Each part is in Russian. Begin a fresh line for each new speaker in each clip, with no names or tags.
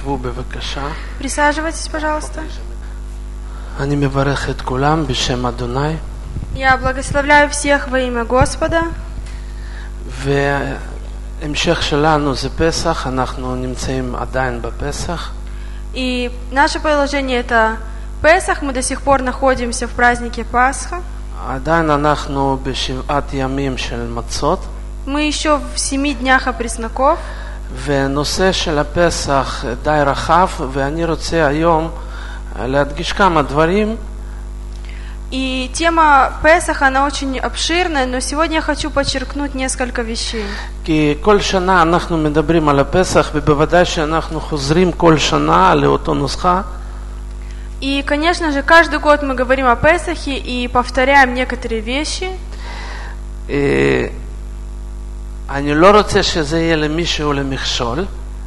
שבו בבקשה.
Присаживайтесь, пожалуйста.
אני מברך את כולם בשם אדוני.
Я благословляю всех во имя Господа.
והמשך שלנו זה פסח, אנחנו נמצאים עדיין בפסח.
И наше положение это Песах, мы до сих пор находимся в празднике Пасха.
עדיין אנחנו בשבעת ימים של מצות.
Мы еще в 7 днях опресноков.
ונושא של הפסח די רחב, ואני רוצה היום להדגיש כמה דברים.
И тема Песаха, она очень обширная, но сегодня я хочу подчеркнуть несколько вещей.
כי כל שנה אנחנו מדברים על הפסח, ובוודאי שאנחנו חוזרים כל שנה לאותו נוסחה.
И, конечно же, каждый год мы говорим о Песахе и повторяем некоторые вещи.
אני לא רוצה שזה יהיה למישהו למכשול.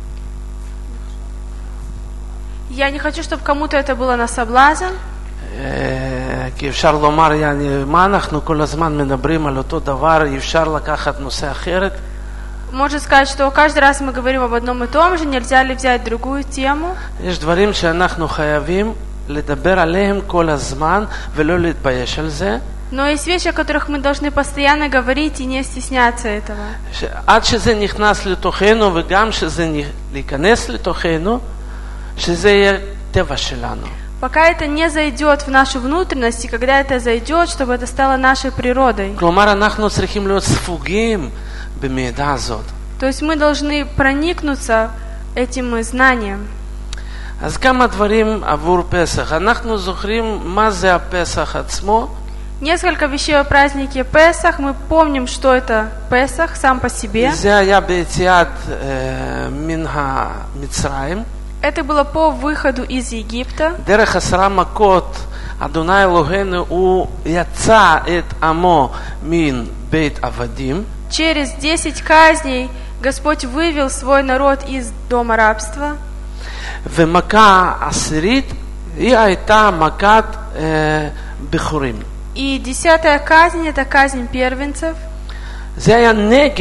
Я не хочу, чтобы кому-то это было на соблазн.
כי אפשר לומר, מה אנחנו כל הזמן מדברים על אותו דבר, אי אפשר לקחת נושא אחרת.
Можно сказать, что каждый раз мы говорим об одном и том же, нельзя ли взять другую тему.
יש דברים שאנחנו חייבים לדבר עליהם כל הזמן ולא להתבייש על זה.
Но есть вещи, о которых мы должны постоянно говорить и не стесняться этого.
עד שזה נכנס לתוכנו וגם שזה להיכנס לתוכנו, שזה יהיה טבע שלנו.
Пока это не зайдет в нашу внутренность, и когда это зайдет, чтобы это стало нашей природой.
כלומר, אנחנו צריכים להיות ספוגים במידע הזאת.
То есть мы должны проникнуться этим знанием.
אז כמה דברים עבור פסח. אנחנו זוכרים מה זה הפסח עצמו.
Несколько вещей о празднике Песах. Мы помним, что это Песах сам по себе.
זה היה ביציאת מן המצרים.
Это было по выходу из Египта.
דרך 10 מכות, אדוני אלוהינו הוא יצא את עמו מן בית עבדים.
Через 10 казней Господь вывел свой народ из дома рабства.
ומכה עשירית היא הייתה מכת בכורים.
И 10-я казнь, это казнь первенцев.
זה היה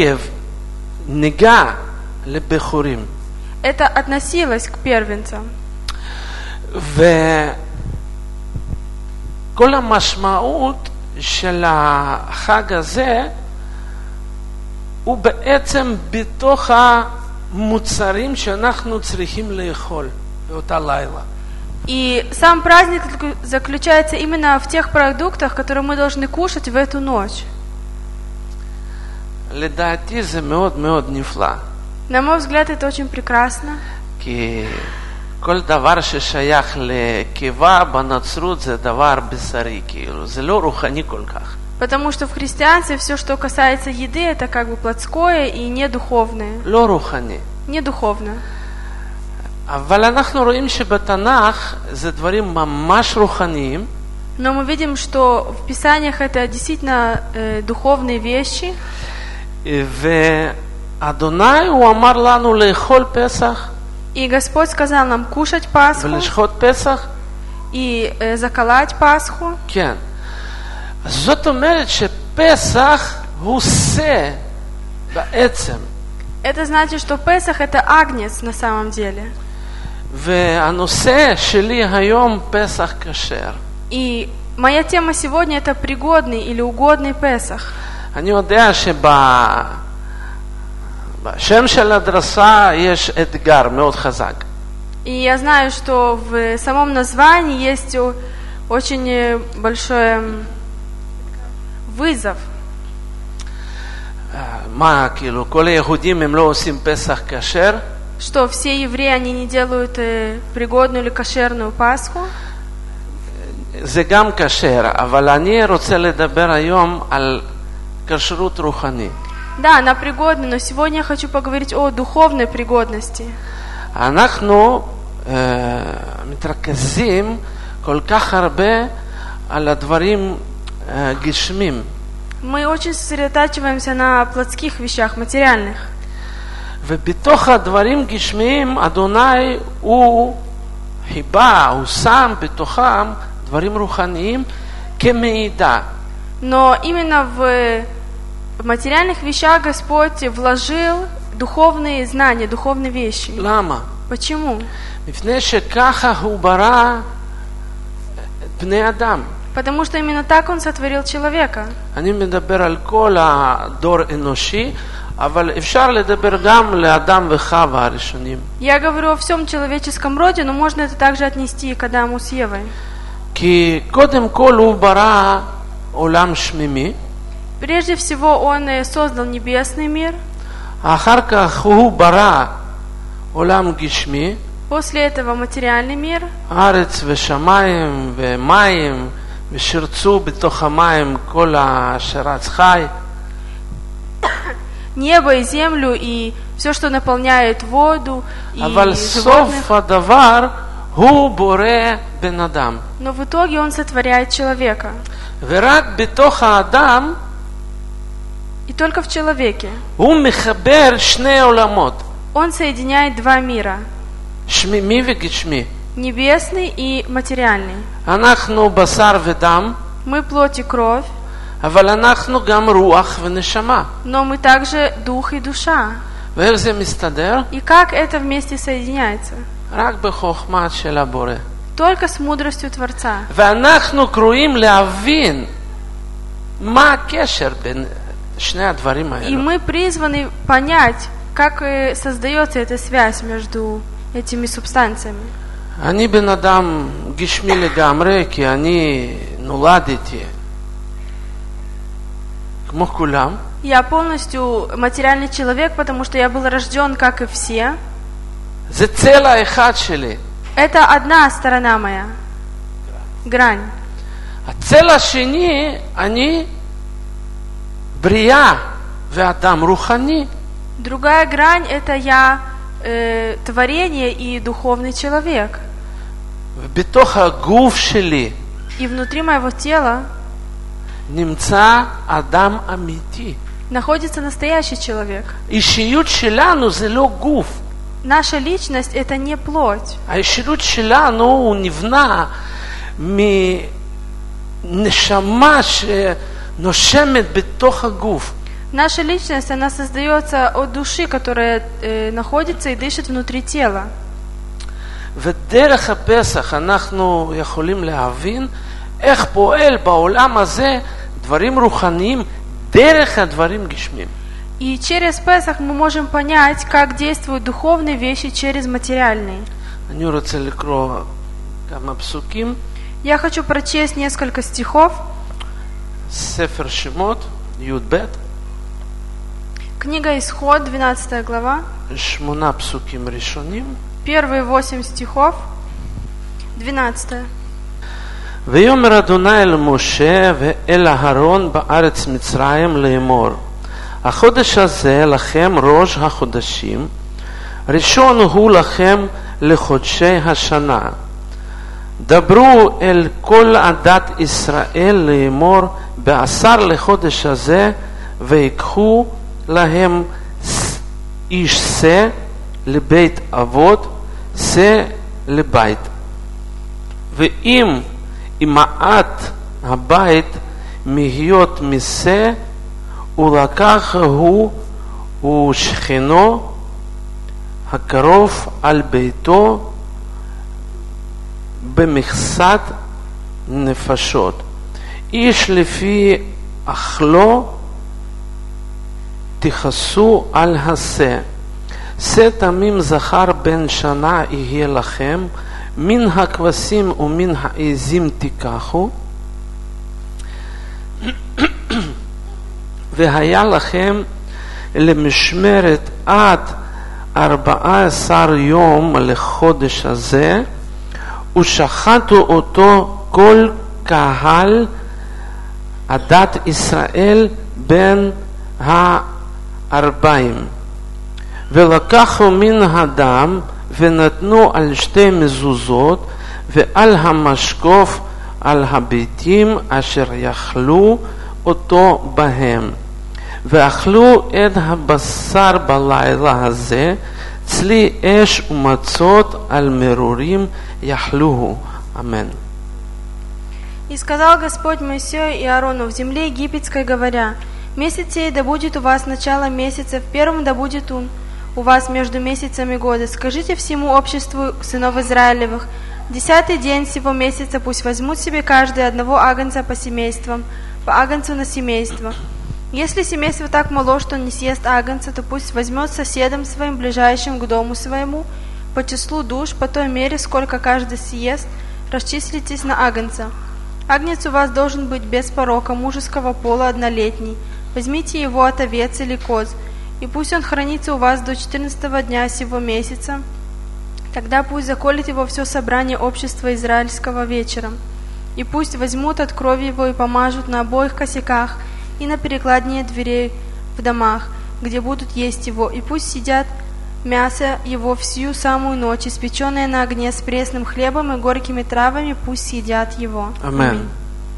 נגע לבכורים.
Это относилось к первенцам.
וכל המשמעות של החג הזה הוא בעצם בתוך המוצרים שאנחנו צריכים לאכול באותה לילה.
И сам праздник заключается именно в тех продуктах, которые мы должны кушать в эту ночь.
לדעתי זה מאוד מאוד נפלא.
На мой взгляд, это очень прекрасно.
כי כל דבר ששייך לקיבה בנצרות זה דבר בשרי, כאילו, זה לא רוחני כל כך.
Потому что в христианстве все, что касается еды, это как бы плотское и не духовное.
לא רוחני.
Не духовно.
אבל אנחנו רואים שבתנ"ך זה דברים ממש רוחניים.
Но мы видим, что в Писаниях это действительно духовные вещи.
ואדוני הוא אמר לנו לאכול פסח.
И Господь сказал нам кушать Пасху.
ולשחוט פסח.
И заколоть Пасху.
כן. זאת אומרת שפסח הוא שא בעצם.
Это значит, что Песах это агнец на самом деле.
והנושא שלי היום פסח כשר.
И моя тема сегодня это пригодный или угодный Песах.
אני יודע שבשם של הדרשה יש אתגר מאוד חזק.
И я знаю, что в самом названии есть очень большой вызов.
מה, כאילו, כל היהודים הם לא עושים פסח כשר?
Что все евреи, они не делают пригодную или кошерную Пасху?
זה גם כשר, אבל אני רוצה לדבר היום על כשרות רוחנית.
Да, она пригодна, но сегодня я хочу поговорить о духовной пригодности.
אנחנו מתרכזים כל כך הרבה על הדברים גשמים.
Мы очень сосредотачиваемся на плотских вещах, материальных.
ובתוך הדברים גשמיים, אדוני הוא חיבה, הוא שם בתוכם דברים רוחניים כמעידה.
Но именно в материальных вещах Господь вложил духовные знания, духовные вещи.
למה?
Почему?
מפני שככה הוא ברא את בני אדם.
Потому что именно так Он сотворил человека.
אני מדבר על כל הדור אנושי, אבל אפשר לדבר גם לאדם וחווה הראשונים.
Я говорю о всем человеческом роде, но можно это также отнести и к Адаму с Евой.
כי קודם כל הוא ברא עולם שמימי,
Прежде всего Он создал небесный мир,
אחר כך הוא ברא עולם גשמי,
после этого материальный мир,
ארץ ושמיים ומים, ושרצו בתוך המים כל אשר רץ חי.
небо и землю и все, что наполняет воду и
אבל
животных.
סוף הדבר הוא בורא בן אדם.
Но в итоге Он сотворяет человека.
ורק בתוך האדם
И только в человеке
הוא מחבר שני עולמות,
Он соединяет два мира,
שמימי וגשמי.
небесный и материальный.
אנחנו בשר ודם,
Мы плоть и кровь,
אבל אנחנו גם רוח ונשמה.
но мы также дух и душа.
ואיך זה מסתדר?
И как это вместе соединяется?
רק בחוכמה של הבורא.
Только с мудростью Творца.
ואנחנו קרואים להבין מה הקשר בין שני הדברים
И
האלו.
мы призваны понять, как создается эта связь между этими субстанциями.
אני בן אדם גשמי לגמרי, כי אני נולדתי כמו כולם.
Я полностью материальный человек, потому что я был рожден, как и все.
זה צלע אחד שלי.
Это одна сторона моя, грань.
הצלע השני, אני בריאה ואדם רוחני.
Другая грань – это я творение и духовный человек.
ובתוך הגוף שלי
И внутри моего тела
נמצא אדם אמיתי.
находится настоящий человек.
אישיות שלנו זה לא גוף.
Наша личность – это не плоть.
האישיות שלנו הוא נבנה מנשמה שנושמת בתוך הגוף.
Наша личность, она создается от души, которая находится и дышит внутри тела.
ודרך הפסח אנחנו יכולים להבין איך פועל בעולם הזה דברים רוחניים דרך הדברים גשמיים.
И через Песах мы можем понять, как действуют духовные вещи через материальные.
אני רוצה לקרוא כמה פסוקים.
Я хочу прочесть несколько стихов.
ספר שמות, י"ב.
Книга Исход, 12 глава.
8 פסוקים ראשונים.
Первые 8 стихов. 12.
ויאמר אדוני אל משה ואל אהרון בארץ מצרים לאמור, החודש הזה לכם ראש החודשים, ראשון הוא לכם לחודשי השנה. דברו אל כל עדת ישראל לאמור, ב10 לחודש הזה, ויקחו להם איש שא לבית אבות, שא לבית. ואם מעט הבית מהיות משא, ולקח הוא ושכנו הקרוב על ביתו במכסת נפשות. איש לפי אכלו תכסו על השא. שא תמים זכר בן שנה יהיה לכם, מן הכבשים ומן העזים תיקחו, והיה לכם למשמרת עד 14 יום לחודש הזה, ושחטו אותו כל קהל עדת ישראל בין 40. ולקחו מן הדם ונתנו על 2 מזוזות ועל המשקוף על הביתים אשר יכלו אותו בהם. ואכלו את הבשר בלילה הזה, צלי אש ומצות על מרורים יכלוהו. אמן.
И сказал Господь Моисею и Аарону в земле египетской, говоря: «Месяц сей да будет у вас начало месяца, в первом да будет он. у вас между месяцами года. Скажите всему обществу сынов Израилевых: 10-й день сего месяца пусть возьмут себе каждый одного агнца по семействам, по агнцу на семейство. Если семейство так мало, что не съест агнца, то пусть возьмет соседом своим, ближайшим к дому своему, по числу душ, по той мере, сколько каждый съест, расчислитесь на агнца. Агнец у вас должен быть без порока, мужеского пола, однолетний. Возьмите его от овец или коз, и пусть он хранится у вас до 14-го дня сего месяца. Тогда пусть заколет его все собрание общества израильского вечером. И пусть возьмут от крови его и помажут на обоих косяках и на перекладине дверей в домах, где будут есть его. И пусть съедят мясо его всю самую ночь, испеченное на огне с пресным хлебом и горькими травами, пусть съедят его.
Амен.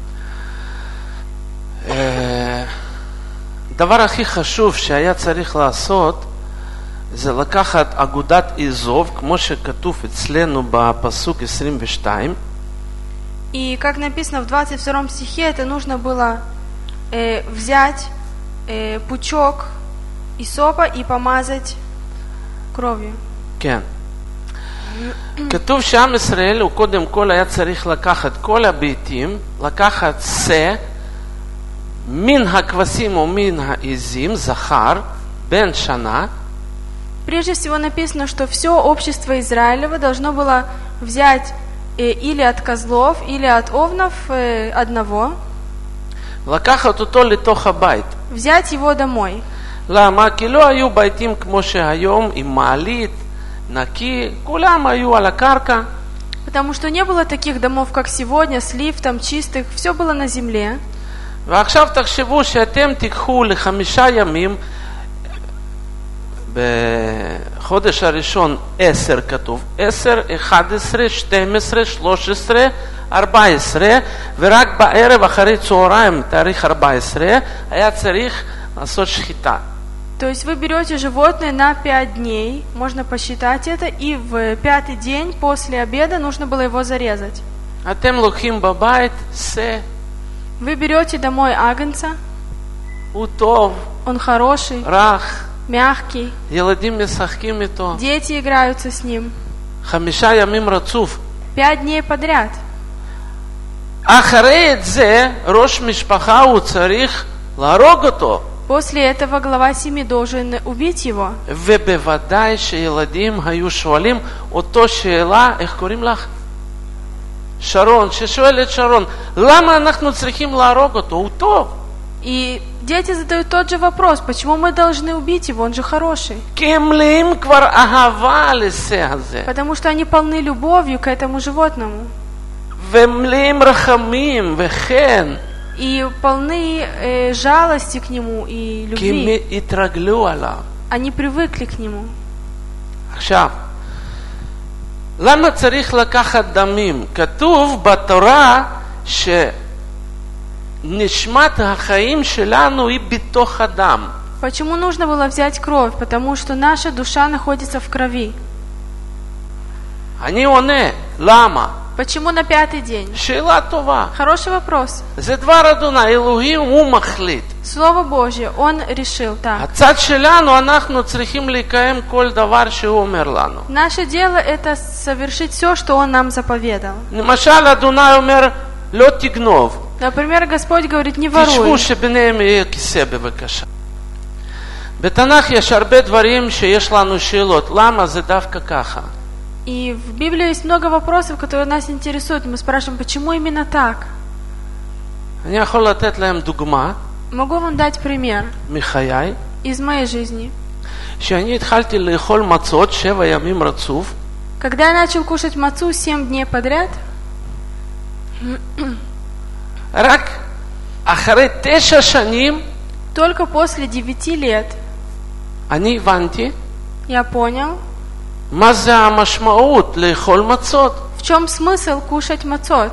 הדבר הכי חשוב שהיה צריך לעשות זה לקחת אגודת איזוב, כמו שכתוב אצלנו בפסוק 22.
И как написано в 22 стихе, это нужно было взять пучок исопа и помазать кровью.
כן. כתוב שעם ישראל הוא קודם כל היה צריך לקחת כל הביתים, לקחת שא מן הכבשים ומן העזים, זכר, בן שנה.
Прежде всего написано, что все общество Израилева должно было взять или от козлов, или от овнов одного,
לקחת אותו לתוך הבית.
взять его домой.
למה? כי לא היו ביתים כמו שהיום עם מעלית, נקי, כולם היו על הקרקע.
Потому что не было таких домов, как сегодня, с лифтом, чистых, все было на земле.
ועכשיו תחשבו שאתם תיקחו ל5 ימים, בחודש הראשון 10 כתוב, 10, 11, 12, 13, 14, ורק בערב אחרי צהריים, תאריך 14, היה צריך לעשות שחיטה.
То есть вы берете животное на 5 дней, можно посчитать это, и в 5-й день после обеда нужно было его зарезать.
אתם לוקחים בבית שא,
Вы берете домой агнца,
הוא טוב,
он хороший,
רך,
мягкий,
ילדים משחקים איתו,
дети играются с ним
5 ימים רצוף.
5 дней подряд.
אחרי את זה, ראש משפחה הוא צריך להרוג אותו.
После этого глава семьи должен убить его.
ובוודאי שילדים היו שואלים אותו שאלה, איך קוראים לך? שרון, ששואלת שרון, למה אנחנו צריכים להרוג אותו? הוא טוב.
И дети задают тот же вопрос, почему мы должны убить его, он же хороший.
כי הם מלאים כבר אהבה לזה הזה.
Потому что они полны любовью к этому животному.
ומלאים רחמים וחן.
И полны жалости к нему и
כי הם
любви.
התרגלו עליו.
Они привыкли к нему.
עכשיו, למה צריך לקחת דמים? כתוב בתורה שנשמת החיים שלנו היא בתוך הדם.
Почему нужно было взять кровь? Потому что наша душа находится в крови.
אני עונה, למה?
Почему на 5-й день?
שאלה טובה.
Хороший вопрос.
זה דבר אדוני, אלוהים הוא מחליט.
Слово Божье, он решил так.
הצד שלנו, אנחנו צריכים לקיים כל דבר שהוא אומר לנו.
Наше дело это совершить все, что он нам заповедал.
למשל, אדוני אומר, לא תגנוב.
Например, Господь говорит, не
תשבו
воруй.
שביניהם יהיה כיסא בבקשה. בתנ"ך יש הרבה דברים שיש לנו שאלות. למה זה דווקא ככה?
И в Библии есть много вопросов, которые нас интересуют. Мы спрашиваем, почему именно так?
אני יכול לתת להם דוגמה
Могу вам дать пример
מחיי.
из моей жизни.
כשאני התחלתי לאכול מצות 7 ימים רצוף,
Когда я начал кушать мацу 7 дней подряд,
רק אחרי 9 שנים
только после 9 лет
אני הבנתי
я понял,
מה זה המשמעות לאכול מצות.
в чем смысл кушать мацот.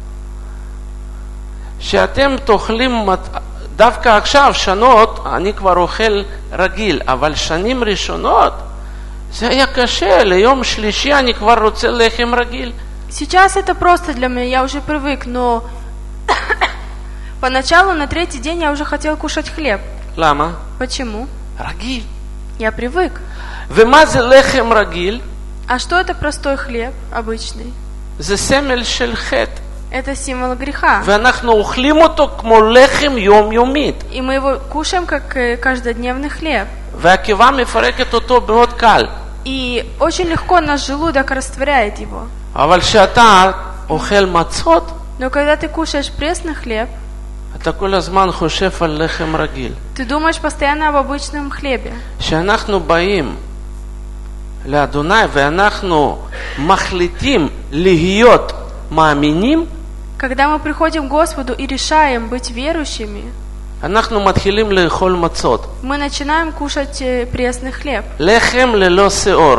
שאתם תאכלים דווקא עכשיו שנות, אני כבר אוכל רגיל, אבל שנים ראשונות זה היה קשה, ליום שלישי אני כבר רוצה לחם רגיל.
Сейчас это просто для меня, я уже привык, но поначалу на 3-й день я уже хотел кушать хлеб.
למה?
Почему?
רגיל.
Я привык.
ומה זה לחם רגיל?
А что это простой хлеб, обычный?
זה סמל של חטא.
Это символ греха.
ואנחנו אוכלים אותו כמו לחם יומיומית.
И мы его кушаем как каждодневный хлеб.
והקיבה מפרקת אותו מאוד קל.
И очень легко наш желудок растворяет его.
אבל כשאתה אוכל מצות,
Но когда ты кушаешь пресный хлеб,
אתה כל הזמן חושב על לחם רגיל.
ты думаешь постоянно об обычном хлебе.
כשאנחנו באים לאדוני ואנחנו מחליטים להיות מאמינים,
Когда мы приходим к Господу и решаем быть верующими,
אנחנו מתחילים לאכול מצות.
мы начинаем кушать пресный хлеб.
לחם ללא שיעור.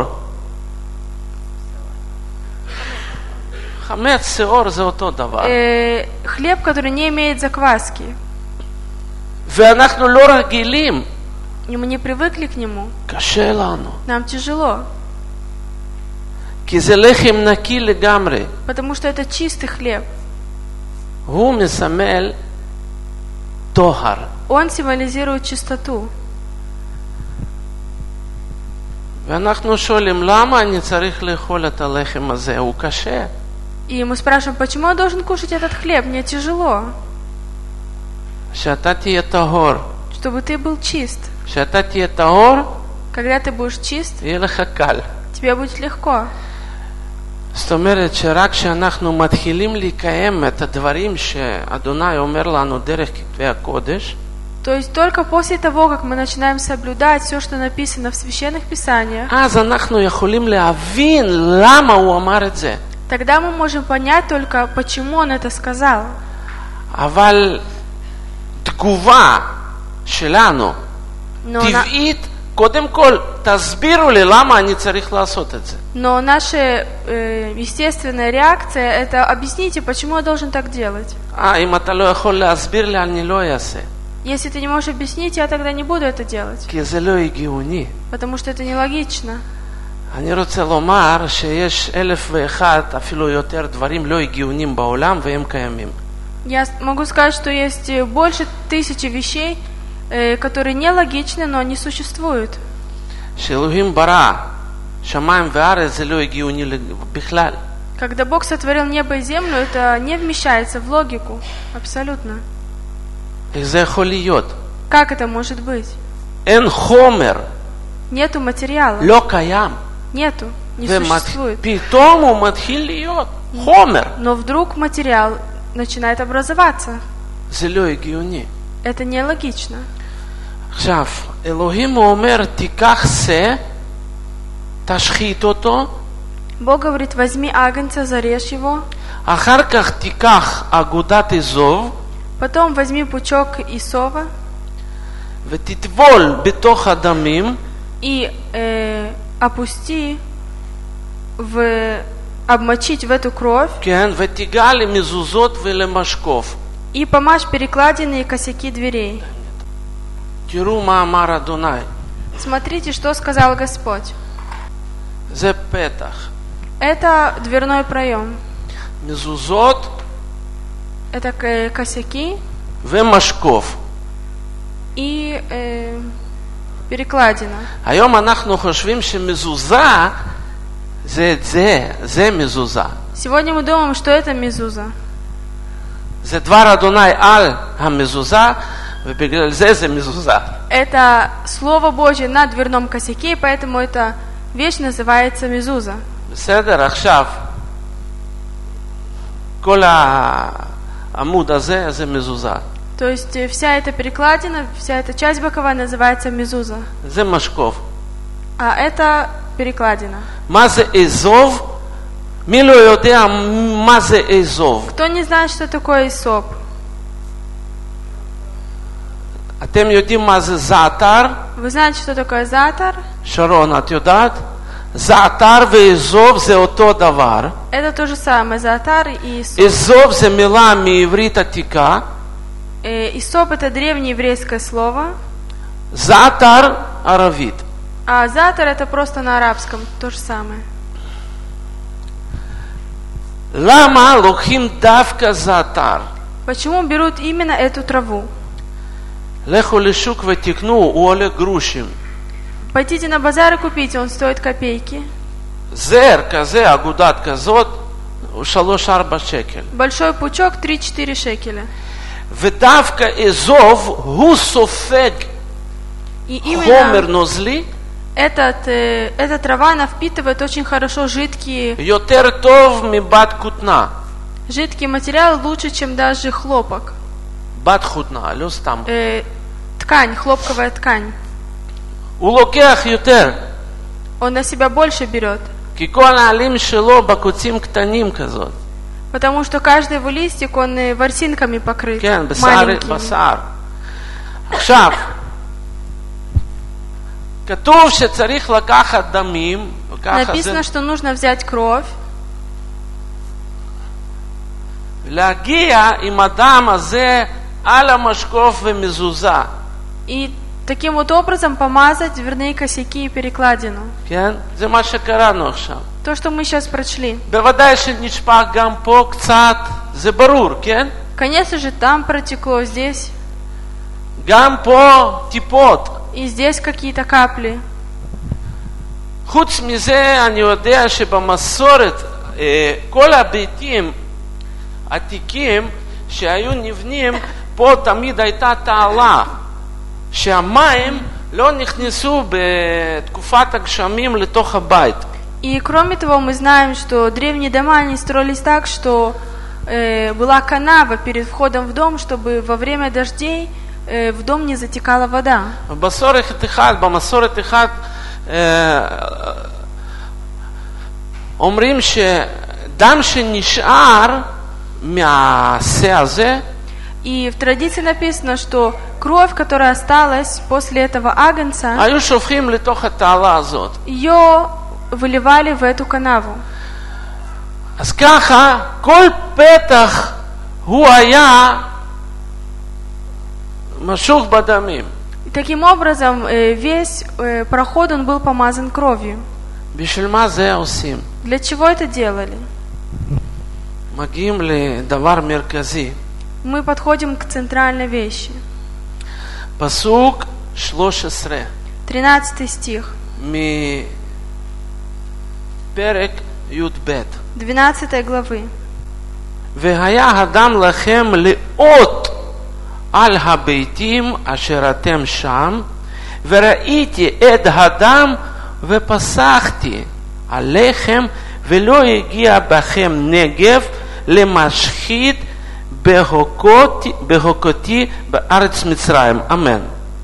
חמץ, שיעור זה אותו דבר.
Хлеб, который не имеет закваски.
ואנחנו לא רגילים.
И мы не привыкли к нему.
קשה לנו.
Нам תיжело.
כי זה לחם נקי לגמרי.
Потому что это чистый хлеб.
הוא מסמל טוהר.
Он символизирует чистоту.
ואנחנו שואלים, למה אני צריך לאכול את הלחם הזה? הוא קשה.
И мы спрашиваем, почему я должен кушать этот хлеб? Мне тяжело.
שאתה תהיה טהור.
Чтобы ты был чист.
שאתה תהיה טהור,
Когда ты будешь чист,
יהיה לך קל.
тебе будет легко.
זאת אומרת שרק כשאנחנו מתחילים לקיים את הדברים שאדוני אומר לנו דרך כתבי הקודש,
То есть только после того, как мы начинаем соблюдать все, что написано в священных писаниях,
אז אנחנו יכולים להבין למה הוא אמר את זה.
тогда мы можем понять только, почему он это сказал.
אבל תגובה שלנו, טבעית, קודם כל, תסבירו לי למה אני צריך לעשות את זה.
Но наша естественная реакция – это объясните, почему я должен так делать.
אם אתה לא יכול להסביר לי, אני לא אעשה.
Если ты не можешь объяснить, я тогда не буду это делать.
כי זה לא הגיוני.
Потому что это нелогично.
אני רוצה לומר שיש 1001 אפילו יותר דברים לא הגיוניים בעולם והם קיימים.
Я могу сказать, что есть больше 1000 вещей, которые нелогичны, но они существуют.
שאלוהים ברא שמיים וארץ זה לא הגיוני בכלל.
Когда Бог сотворил небо и землю, это не вмещается в логику. Абсолютно.
איך זה יכול להיות?
Как это может быть?
אין חומר.
Нету материала.
לא קיים.
Нету. Не существует.
ופתאום הוא מתחיל להיות חומר.
Но вдруг материал начинает образоваться.
זה לא הגיוני.
Это нелогично.
עכשיו, אלוהים הוא אומר, תיקח שא, תשחית אותו.
Бог говорит, возьми агнца, зарежь его.
אחר כך תיקח אגודת אזוב.
Потом возьми пучок исова.
ותטבול בתוך הדמים.
И опусти, обмочить в эту кровь.
כן, ותיגע למזוזות ולמשקוף.
И помажь перекладины и косяки дверей.
תראו מה אמר אדוני.
Смотрите, что сказал Господь.
זה פתח.
Это дверной проем.
מזוזות.
Это косяки.
ומשקוף.
И перекладина.
היום אנחנו חושבים שמזוזה זה מזוזה.
Сегодня мы думаем, что это мезуза.
זה דבר אדוני על המזוזה, ובגלל זה מזוזה.
Это Слово Божье на дверном косяке, и поэтому эта вещь называется мезуза.
בסדר, עכשיו, כל העמוד הזה זה מזוזה.
То есть вся эта перекладина, вся эта часть боковая называется мезуза.
זה משקוף.
А это перекладина.
מה זה אזוב? מי לא יודע מה זה אזוב?
Кто не знает, что такое исоп?
אתם יודעים מה זה זעתר?
Вы знаете, что такое заатар?
שרון, את יודעת? זעתר ואזוב זה אותו דבר.
Это то же самое, заатар и исоп.
אזוב זה מילה מעברית עתיקה.
Исоп это древнееврейское слово.
זעתר ערבית.
А заатар это просто на арабском, то же самое.
למה לוקחים דווקא זעתר?
Почему берут именно эту траву?
לכו לשוק ותקנו, הוא עולה גרושים.
Пойдите на базар и купите, он стоит копейки.
זר כזה, אגודת כזאת, הוא 3-4 שקל.
Большой пучок 3-4 шекеля.
ודווקא אזוב הוא סופג
И
חומר
именно
נוזלי
эта трава, она впитывает очень хорошо жидкие
יותר טוב מבת כותנה.
материалы лучше, чем даже хлопок.
בת כותנה, לא סתם.
Ткань, хлопковая ткань.
הוא לוקח יותר.
Он на себя больше берет.
כי כל העלים שלו בקוצים קטנים כזאת.
Потому что каждый его листик, он ворсинками покрыт.
כן,
маленькими.
בשר. עכשיו, כתוב שצריך לקחת דמים,
Написано, что нужно взять кровь,
להגיע עם הדם הזה על המשקוף ומזוזה.
и таким вот образом помазать дверные косяки и перекладину.
כן? זה מה שקראנו עכשיו.
То, что мы сейчас прочли.
בוודאי שנשפך גם פה קצת, זה ברור, כן?
Конечно же, там протекло, здесь.
גם פה טיפות.
И здесь какие-то капли.
חוץ מזה, אני יודע שבמסורת, כל הביתים עתיקים שהיו נבנים, פה תמיד הייתה תעלה, שהמים לא נכנסו בתקופת הגשמים לתוך הבית.
И кроме того, мы знаем, что древние дома, они строились так, что была канава перед входом в дом, чтобы во время дождей в дом не затекала вода. במסורת אחד אומרים שדם שנשאר מהשה הזה, и в традиции написано, что кровь, которая осталась после этого агнца,
היו שופכים לתוך התעלה הזאת.
ее выливали в эту канаву.
אז ככה, כל פתח הוא היה משוך בדמים.
И таким образом весь проход он был помазан кровью.
בשביל מה זה עושים?
Для чего это делали?
מגיעים לדבר מרכזי.
Мы подходим к центральной вещи.
פסוק 13.
13 стих.
מפרק י"ב.
12 главы.
והיה הדם לכם לאות על הביתים אשר אתם שם, וראיתי את הדם ופסחתי עליכם, ולא הגיע בכם נגב למשחית בהוקותי בארץ מצרים. אמן.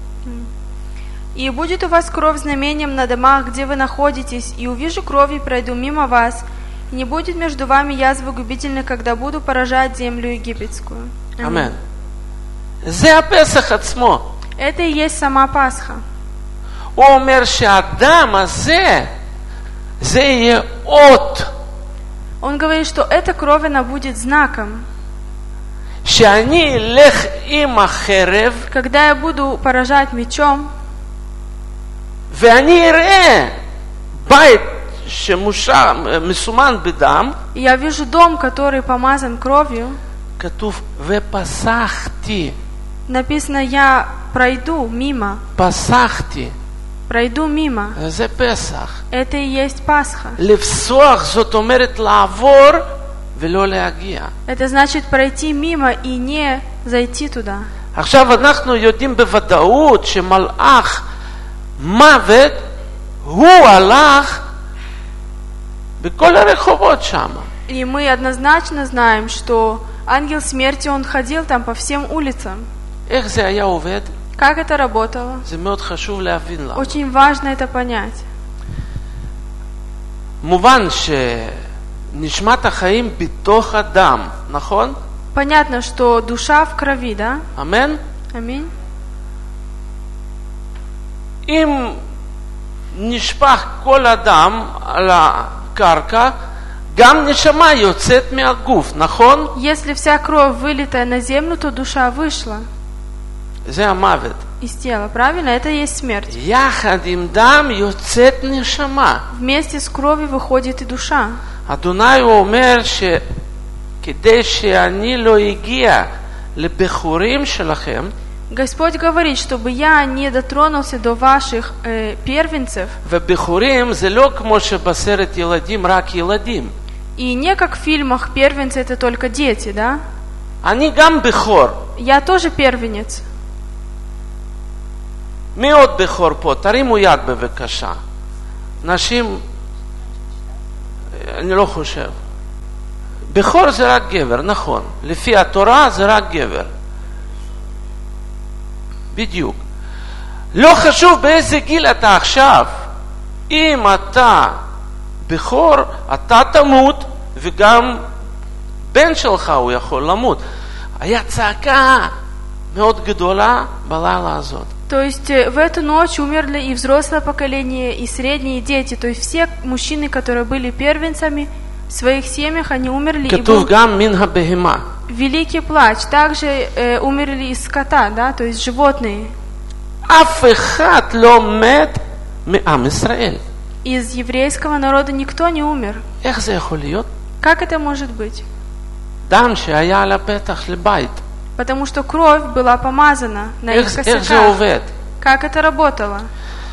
И будет у вас кровь знамением на домах, где вы находитесь, и увижу кровь и пройду мимо вас, и не будет между вами язвы губительной, когда буду поражать землю египетскую.
אמן. זה הפסח עצמו.
Это и есть сама Пасха.
הוא אומר שהדם הזה, זה יהיה אות.
Он говорит, что эта кровь, она будет знаком.
שאני אלך עם החרב,
Когда я буду поражать мечом,
ואני אראה בית שמסומן בדם,
и я вижу дом, который помазан кровью,
כתוב ופסחתי.
написано, я пройду мимо.
פסחתי.
Пройду мимо.
זה פסח.
Это и есть Пасха.
לפסוח זאת אומרת לעבור ולא להגיע.
Это значит пройти мимо и не зайти туда.
עכשיו אנחנו יודעים בוודאות שמלאך מוות הוא הלך בכל הרחובות שם.
И мы однозначно знаем, что ангел смерти, он ходил там по всем улицам.
איך זה היה עובד?
Как это работало?
זה מאוד חשוב להבין לנו.
Очень важно это понять.
מובן שנשמת החיים בתוך הדם, נכון?
Понятно, что душа в крови, да?
אמן?
Аминь.
אם נשפך כל הדם על הקרקע, גם נשמה יוצאת מהגוף, נכון?
Если вся кровь вылитая на землю, то душа вышла
זה המוות.
из тела, правильно? Это и есть смерть.
יחד עם דם יוצאת נשמה.
Вместе с кровью выходит и душа.
אדוני הוא אומר שכדי שאני לא אגיע לבחורים שלכם,
Господь говорит, чтобы я не дотронулся до ваших первенцев.
ובכורים זה לא כמו שבסרט ילדים, רק ילדים.
И не как в фильмах первенцы это только дети, да?
אני גם בכור.
Я тоже первенец.
מי עוד בכור פה? תרימו יד בבקשה. נשים, אני לא חושב. בכור זה רק גבר, נכון. לפי התורה זה רק גבר. בדיוק. לא חשוב באיזה גיל אתה עכשיו. אם אתה בכור, אתה תמות, וגם בן שלך הוא יכול למות. היה צעקה מאוד גדולה בלילה הזאת.
То есть в эту ночь умерли и взрослое поколение, и средние, и дети. То есть все мужчины, которые были первенцами в своих семьях, они умерли. И
כתוב
был
גם מן הבהמה.
великий плач. Также умерли из скота, да, то есть животные.
אף אחד לא מת מעם ישראל.
Из еврейского народа никто не умер.
איך זה יכול להיות?
Как это может быть?
דם שהיה על הפתח לבית.
Потому что кровь была помазана на их
איך זה
косяках.
עובד?
Как это работало?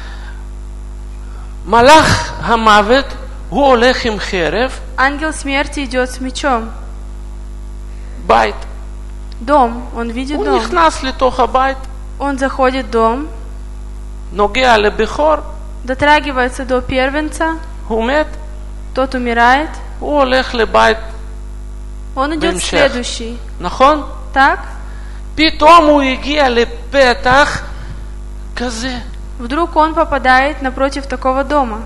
מלאך המוות הוא הולך עם חרב,
Ангел смерти идет с мечом.
בית.
Дом, он видит
הוא
дом.
נכנס לתוך הבית,
Он заходит в дом,
נוגע לבכור,
дотрагивается до первенца,
הוא מת,
тот умирает,
הוא הולך לבית,
он идет в
בהמשך.
следующий.
נכון?
Так?
פתאום הוא הגיע לפתח כזה.
Вдруг он попадает напротив такого дома.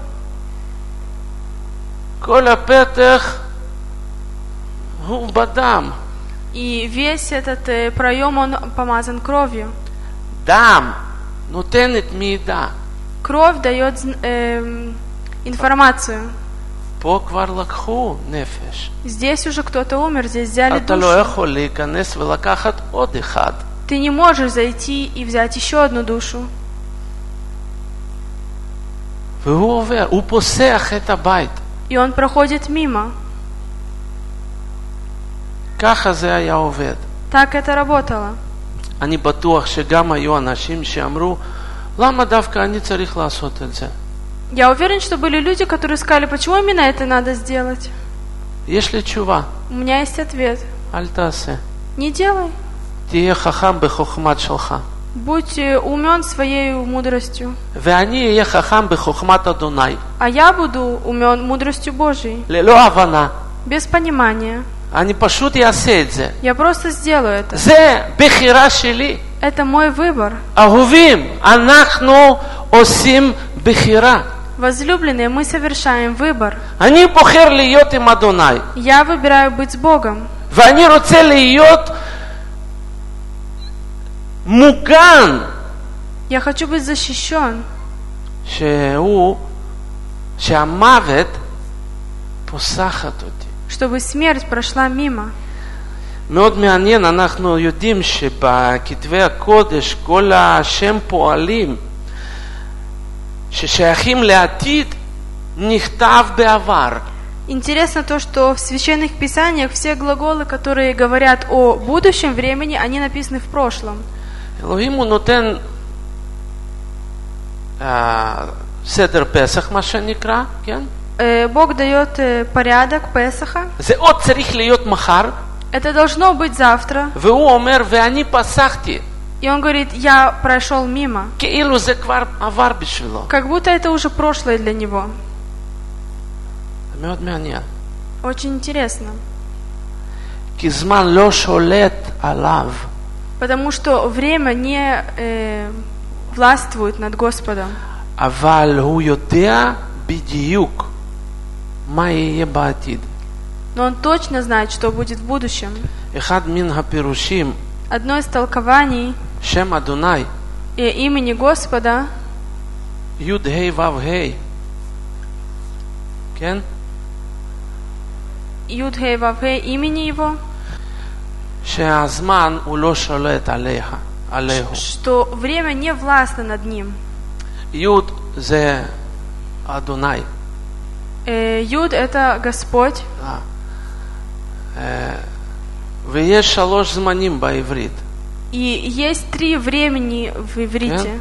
כל הפתח הוא בדם.
И весь этот проем, он помазан кровью.
דם נותנת מידע.
Кровь дает информацию.
פה כבר לקחו נפש.
Здесь уже кто-то умер, здесь взяли
אתה לא
душу.
יכול להיכנס ולקחת עוד אחד.
Ты не можешь зайти и взять еще одну душу.
והוא עובר, הוא פוסח את הבית.
И он проходит мимо.
ככה זה היה עובד.
Так это работало.
אני בטוח שגם היו אנשים שאמרו, למה דווקא אני צריך לעשות את זה?
Я уверен, что были люди, которые сказали, почему именно это надо сделать.
יש לי תשובה,
У меня есть ответ.
אל תעשה.
Не делай.
תהיה חכם בחוכמת שלך.
Будь умен своей мудростью.
ואני אהיה חכם בחוכמת אדוני.
А я буду умен мудростью Божией.
ללא הבנה.
Без понимания.
אני פשוט אעשה את זה.
Я просто сделаю это.
זה בחירה שלי.
Это мой выбор.
אהובים, אנחנו עושים בחירה.
Возлюбленные, мы совершаем выбор.
אני בוחר להיות עם אדוני.
Я выбираю быть с Богом.
ואני רוצה להיות מוגן.
Я хочу быть защищен.
שהמוות פוסחת אותי.
Чтобы смерть прошла мимо.
מאוד מעניין, אנחנו יודעים שבכתבי הקודש כל השם פועלים ששייכים לעתיד נכתב בעבר.
Интересно то, что в священных писаниях все глаголы, которые говорят о будущем времени, они написаны в прошлом.
אלוהים הוא נותן סדר פסח, מה שנקרא, כן?
Бог дает порядок Песаха.
זה עוד צריך להיות מחר.
Это должно быть завтра.
והוא אומר, ואני פסחתי.
И он говорит, я прошел мимо.
כאילו זה כבר עבר בשבילו.
Как будто это уже прошлое для него.
זה מאוד מעניין.
Очень интересно.
כי זמן לא שולט עליו.
Потому что время не властвует над Господом.
אבל הוא יודע בדיוק מה יהיה בעתיד.
Но он точно знает, что будет в будущем.
אחד מן הפירושים,
Одно из толкований
שם אדוני,
имени Господа,
י' ה' ו' ה', כן?
Юд Хей Вав Хей, имени его,
שהזמן הוא לא שולט עליהו.
что время не властно над ним.
י' זה אדוני.
Юд это Господь.
ויש שלוש זמנים בעברית.
И есть 3 времени в иврите.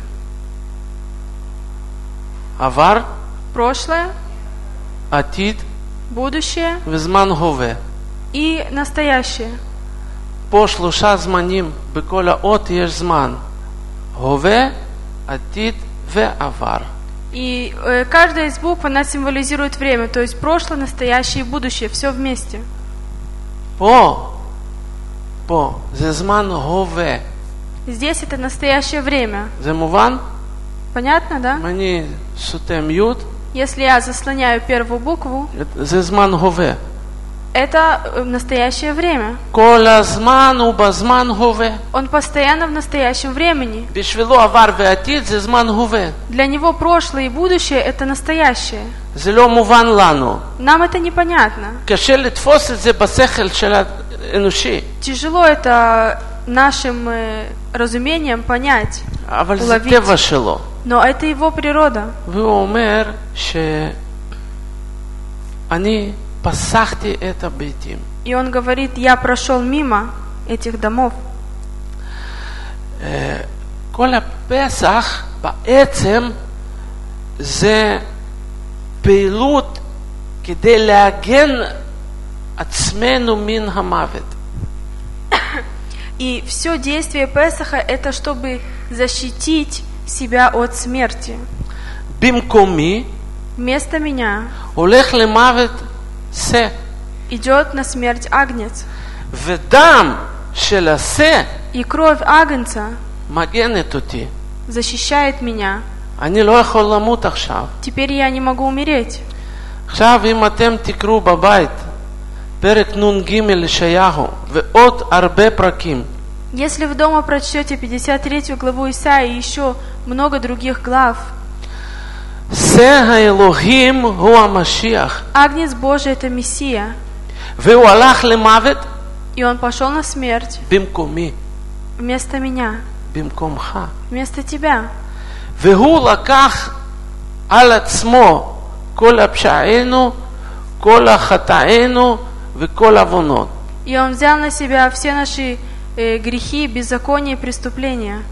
עבר,
Прошлое,
עתיד
будущее
וזמן הווה.
и настоящее.
פה 3 זמנים, בכל האות יש זמן. הווה, עתיד ועבר.
И каждая из букв, она символизирует время, то есть прошлое, настоящее и будущее, все вместе.
פה זה זמן הווה.
Здесь это настоящее время.
זה מובן?
Понятно, да?
אם אני סותם י'
Если я заслоняю первую букву,
זה זמן הווה.
это настоящее время.
כל הזמן הוא בזמן הווה.
Он постоянно в настоящем времени.
בשבילו עבר ועתיד זה זמן הווה.
Для него прошлое и будущее – это настоящее.
זה לא מובן לנו.
Нам это непонятно.
קשה לתפוס את זה בשכל של האנושי.
Тяжело это нашим разумением понять,
אבל זה
уловить.
טבע שלו.
Но это его природа.
והוא אומר שאני פסחתי את הביתים.
И он говорит, я прошел мимо этих домов.
כל הפסח בעצם זה פעילות כדי להגן עצמנו מן המוות.
И все действие Песаха – это чтобы защитить себя от смерти.
במקומי
Вместо меня
הולך למוות שא.
идет на смерть агнец.
ודם של השא
И кровь агнца
מגנת אותי.
защищает меня.
אני לא יכול למות עכשיו.
Теперь я не могу умереть.
עכשיו אם אתם תקראו בבית פרק נ"ג לישעיהו ועוד הרבה פרקים,
Если вы дома прочтете 53 главу Исаии и еще много других глав,
שא האלוהים הוא המשיח,
агнец Божий – это Мессия,
והוא הלך למוות
и он пошел на смерть
במקומי,
вместо меня,
במקומך.
вместо тебя.
והוא לקח על עצמו כל הפשענו, כל החטאינו וכל עוונות.
И он взял на себя все наши грехи, беззакония и преступления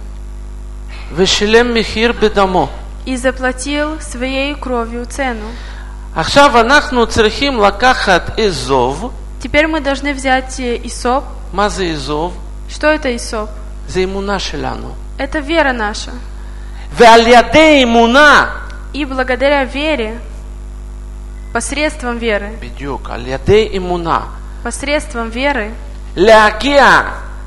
ושילם מחיר בדמו.
и заплатил своей кровью цену.
עכשיו אנחנו צריכים לקחת אזוב.
Теперь мы должны взять исоп.
מה זה אזוב?
Что это исоп?
זה אמונה שלנו.
Это вера наша.
ועל ידי אמונה,
И благодаря вере, посредством веры,
בדיוק, על ידי אמונה,
посредством веры,
להגיע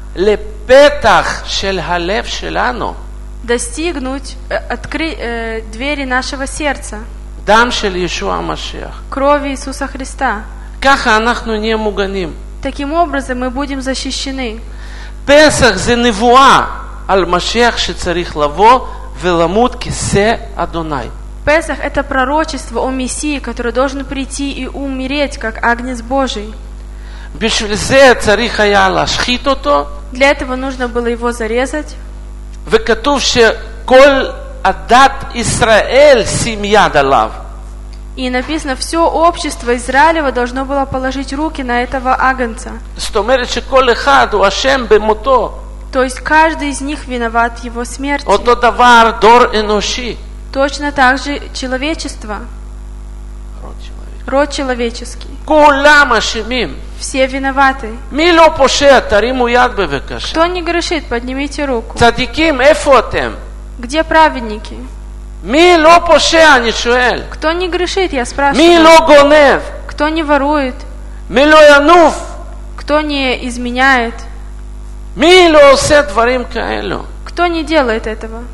לפתח של הלב שלנו,
достигнуть, открыть двери нашего сердца,
דם של ישוע המשיח.
крови Иисуса Христа.
ככה אנחנו נהיה מוגנים.
Таким образом мы будем защищены.
פסח זה נבואה על משיח שצריך לבוא ולמות כשה אדוני.
Песах – это пророчество о Мессии, который должен прийти и умереть, как агнец Божий.
בשביל זה צריך היה להשחית אותו,
Для этого нужно было его зарезать.
וכתוב שכל עדת ישראל שים יד עליו.
И написано, все общество Израилева должно было положить руки на этого агнца.
זאת אומרת שכל אחד הוא אשם במותו.
То есть каждый из них виноват в его смерти.
אותו דבר דור אנושי.
Точно так же человечество, род человеческий.
כולם אשמים.
Все виноваты.
מי לא פושע? תרימו יד בבקשה.
Кто не грешит, поднимите руку.
צדיקים, איפה אתם?
Где праведники?
מי לא פושע? אני שואל.
Кто не грешит, я
מי
спрашиваю.
לא גונב?
Кто не ворует?
מי לא ינוף?
Кто не изменяет?
מי לא עושה דברים כאלו?
Кто не делает этого?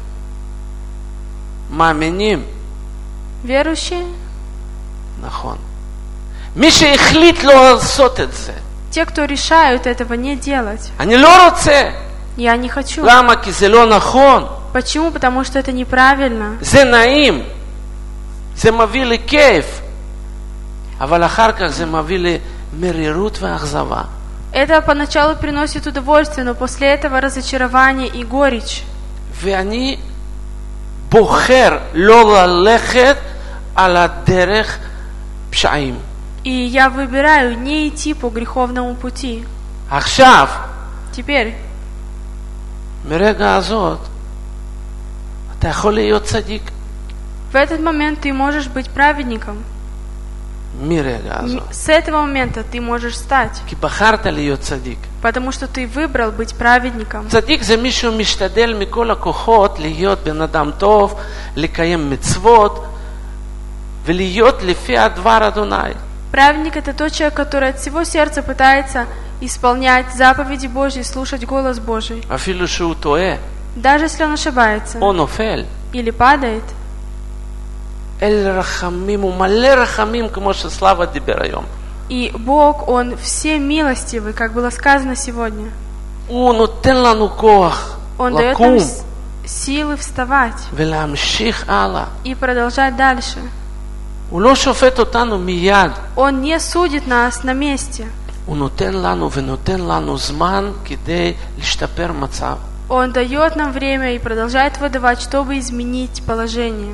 מאמינים.
Верующие?
נכון. מי שהחליט לא לעשות את זה.
Те, кто решают этого не делать.
אני לא רוצה.
Я не хочу.
למה? כי זה לא נכון.
Почему? Потому что это неправильно.
זה נעים. זה מביא לי כיף. אבל אחר כך זה מביא לי מרירות ואכזבה.
Это поначалу приносит удовольствие, но после этого разочарование и горечь.
ואני בוחר לא ללכת על הדרך פשעים.
И я выбираю не идти по греховному пути.
עכשיו,
Теперь,
מרגע הזאת, אתה יכול להיות צדיק.
В этот момент ты можешь быть праведником.
מרגע הזאת.
С этого момента ты можешь стать,
כי בחרת להיות צדיק.
потому что ты выбрал быть праведником.
צדיק זה מישהו משתדל מכל הכוחות להיות בן אדם טוב, לקיים מצוות, ולהיות לפי הדבר אדוני.
Праведник – это тот человек, который от всего сердца пытается исполнять заповеди Божьи, слушать голос Божий.
אפילו שהוא טועה,
Даже если он ошибается
או נופל.
или падает.
אל רחמים ומלא רחמים, כמו שסלאבה דיבר היום.
И Бог, Он все милостивый, как было сказано сегодня.
הוא נותן לנו כוח
Он дает нам
לקום
силы вставать
ולהמשיך הלאה.
и продолжать дальше.
הוא לא שופט אותנו מיד.
Он не судит нас на месте.
הוא נותן לנו ונותן לנו זמן כדי להשתפר מצב.
Он дает нам время и продолжает выдавать, чтобы изменить положение.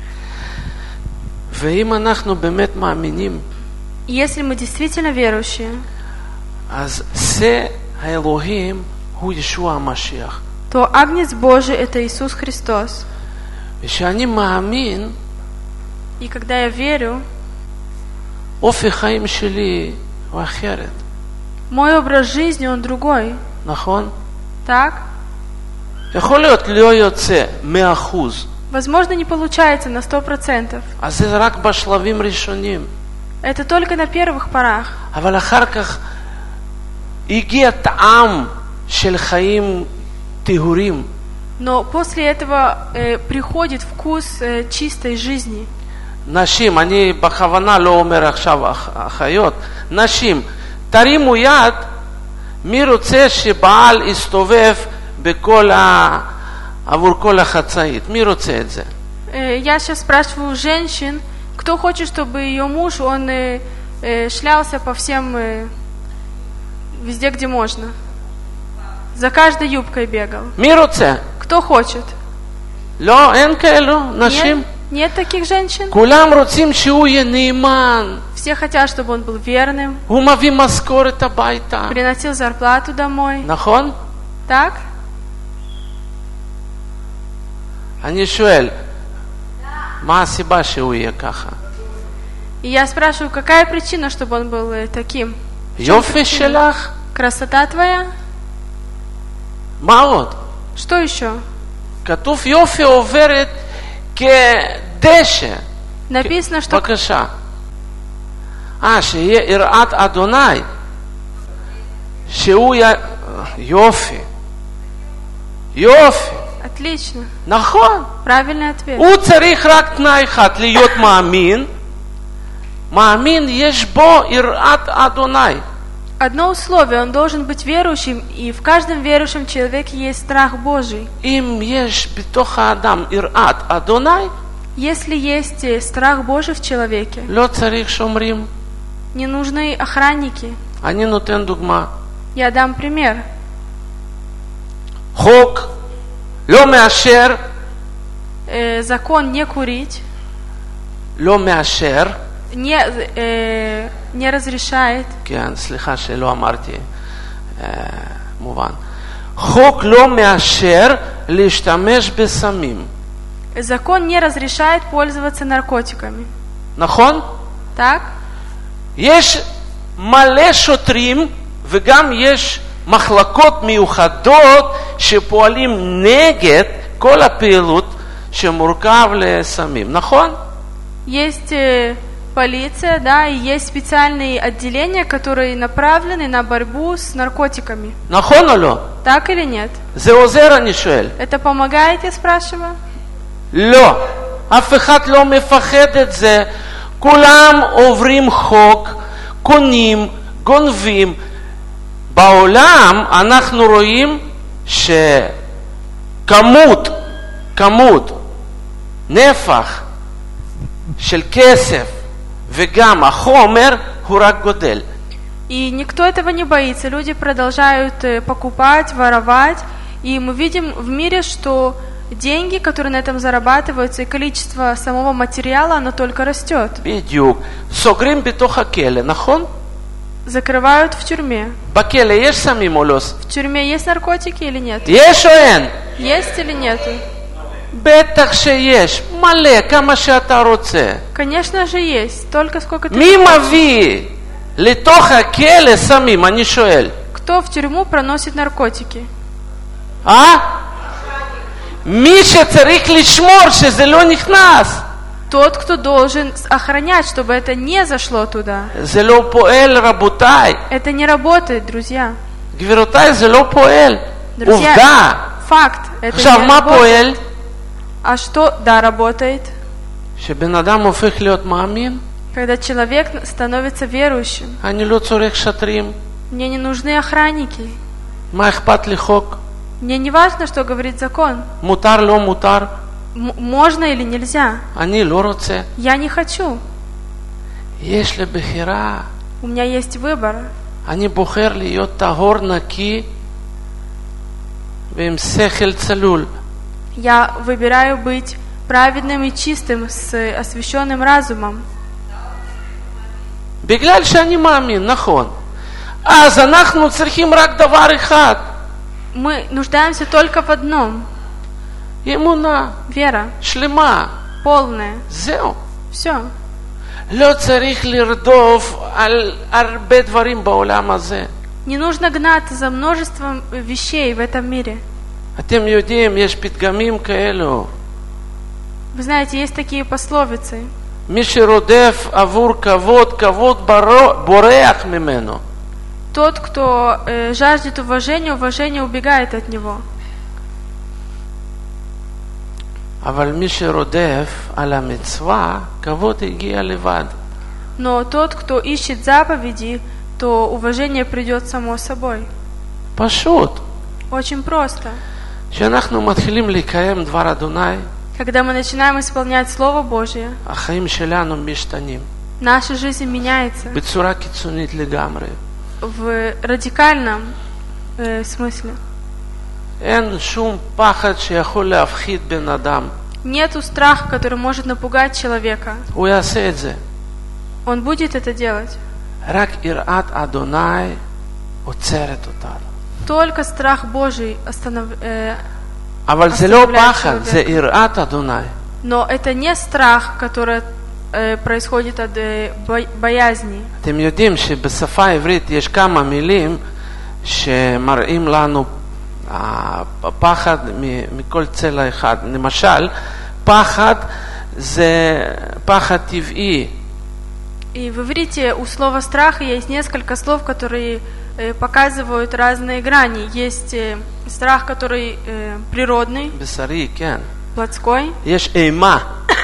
ואם אנחנו באמת מאמינים,
И если мы действительно верующие,
אז זה האלוהים הוא ישוע המשיח.
то Агнец Божий – это Иисус Христос.
ושאני מאמין,
И когда я верю,
אופי חיים שלי הוא אחרת.
мой образ жизни, он другой.
נכון?
Так?
יכול להיות לא יוצא 100%.
Возможно, не получается на 100%.
אז זה רק בשלבים ראשונים.
Это только на первых порах.
אבל אחר כך הגיע טעם של חיים טהורים.
Но после этого приходит вкус чистой жизни.
נשים, אני בכוונה לא אומר עכשיו אחיות, נשים, תרימו יד, מי רוצה שבעל יסתובב עבור כל החצאית? מי רוצה את זה?
Я сейчас спрашиваю женщин, кто хочет, чтобы ее муж, он шлялся по всем, везде, где можно. За каждой юбкой бегал.
מי רוצה?
Кто хочет?
לא, אין כאלו, נשים.
Нет таких женщин.
כולם רוצים שהוא יהיה נאמן.
Все хотят, чтобы он был верным,
הוא מביא משכורת הביתה.
приносил зарплату домой.
נכון?
Так?
אני שואל, מה הסיבה שהוא יהיה ככה?
И я спрашиваю, какая причина, чтобы он был таким?
יופי שלך?
Красота твоя?
מה עוד?
Что еще?
כתוב יופי עוברת כדשא.
Написано, что
בבקשה. שיהיה יראת אדוני. שהוא יופי. יופי.
Отлично.
נכון.
Правильный ответ.
הוא צריך רק תנאי אחד, להיות מאמין. מאמין יש בו יראת אדוני.
Одно условие, он должен быть верующим, и в каждом верующем человеке есть страх Божий.
אם יש בתוך האדם יראת אדוני,
Если есть страх Божий в человеке,
לא צריך שומרים.
не нужны охранники.
אני נותן דוגמה.
Я дам пример.
חוק לא מאשר,
Закон не курить,
לא מאשר,
не разрешает.
כן, סליחה שלא אמרתי מובן. חוק לא מאשר להשתמש בסמים.
Закон не разрешает пользоваться наркотиками.
נכון?
Так?
יש מלא שוטרים וגם יש מחלקות מיוחדות שפועלים נגד כל הפעילות שמורכב לסמים. נכון?
Есть полиция, да, и есть специальные отделения, которые направлены на борьбу с наркотиками.
נכון או לא?
Так или нет?
זה עוזר, אני שואל.
Это помогает, я спрашиваю?
לא. אף אחד לא מפחד את זה. כולם עוברים חוק, קונים, גונבים. בעולם אנחנו רואים כמות, נפח של כסף וגם החומר הוא רק גודל.
И никто этого не боится. Люди продолжают покупать, воровать. И мы видим в мире, что деньги, которые на этом зарабатываются, и количество самого материала, оно только растет.
בדיוק. סוגרים בתוך הכלא, נכון?
закрывают в тюрьме.
בכלא יש סמים או לא?
В тюрьме есть наркотики или нет?
יש או אין?
Есть или нету?
בטח שיש, מלא, כמה שאתה רוצה.
Конечно же есть, только сколько ты...
מי מביא לתוך הכלא סמים? אני שואל.
Кто в тюрьму проносит наркотики?
מי שצריך לשמור שזה לא נכנס.
Тот, кто должен охранять, чтобы это не зашло туда.
זה לא פועל, רבותיי.
Это не работает, друзья.
גבירותיי, זה לא פועל.
Друзья,
עובדה.
факт. Это
עכשיו,
не
מה
работает.
פועל?
А что, да, работает?
שבן אדם הופך להיות מאמין,
Когда человек становится верующим.
אני לא צורך שוטרים.
Мне не нужны охранники.
מה אכפת לי חוק?
Мне не важно, что говорит закон.
מותר, לא מותר?
Можно или нельзя.
אני לא רוצה.
Я не хочу.
יש לי בחירה.
У меня есть выбор.
אני בוחר להיות טהור נקי ועם שכל צלול.
Я выбираю быть праведным и чистым, с освященным разумом.
בגלל שאני מאמין, נכון. אז אנחנו צריכים רק דבר אחד.
Мы нуждаемся только в одном.
אמונה.
Вера.
שלמה.
Полная.
זהו.
Все.
לא צריך לרדוף על הרבה דברים בעולם הזה.
Не нужно гнаться за множеством вещей в этом мире.
אתם יודעים, יש פתגמים כאלו.
Вы знаете, есть такие пословицы.
מי שרודף עבור כבוד, כבוד בורח ממנו.
Тот, кто жаждет уважения, уважение убегает от него.
אבל מי שרודף על המצווה, כבוד הגיע לבד.
Но тот, кто ищет заповеди, то уважение придет само собой.
פשוט.
Очень просто.
כשאנחנו מתחילים לקיים דבר אדוני,
Когда мы начинаем исполнять Слово Божье,
החיים שלנו משתנים.
наша жизнь меняется
בצורה קיצונית לגמרי.
в радикальном смысле.
אין שום פחד שיכול להפחיד בן אדם.
Нету страха, который может напугать человека.
הוא יעשה את זה.
Он будет это делать.
רק יראת אדוני עוצרת אותנו.
Только страх Божий
אבל זה לא פחד, זה יראת אדוני.
Но это не страх, который происходит от боязни.
אתם יודעים שבשפה העברית יש כמה מילים שמראים לנו פחד מכל צלע אחד. למשל, פחד זה פחד טבעי.
И в иврите у слова страха есть несколько слов, которые показывают разные грани. Есть страх, который природный,
בשרי, כן.
плотской.
יש אימה.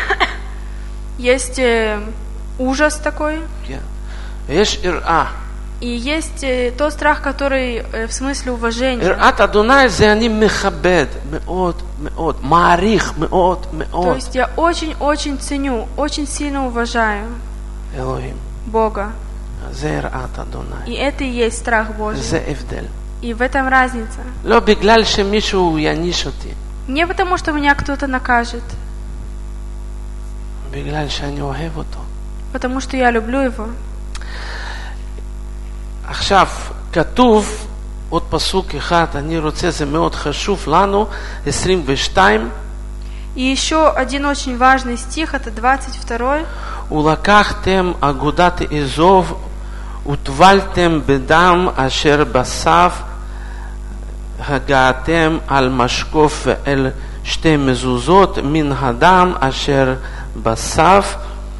Есть ужас такой.
כן. ויש יראה.
И есть тот страх, который в смысле уважения.
יראת אדוני זה אני מכבד מאוד מאוד, מעריך מאוד
То
מאוד.
есть я очень-очень ценю, очень сильно уважаю
אלוהים.
Бога.
זה יראת אדוני.
И это и есть страх Божий.
זה הבדל.
И в этом разница.
לא בגלל שמישהו יעניש אותי.
Не потому, что меня кто-то накажет,
בגלל שאני אוהב אותו.
потому что я люблю его.
עכשיו, כתוב עוד פסוק אחד, אני רוצה, זה מאוד חשוב לנו, 22.
И еще один очень важный стих, это 22.
ולקחתם אגודת אזוב וטבלתם בדם אשר בסף הגעתם על משקוף ואל שתי מזוזות מן הדם אשר בסף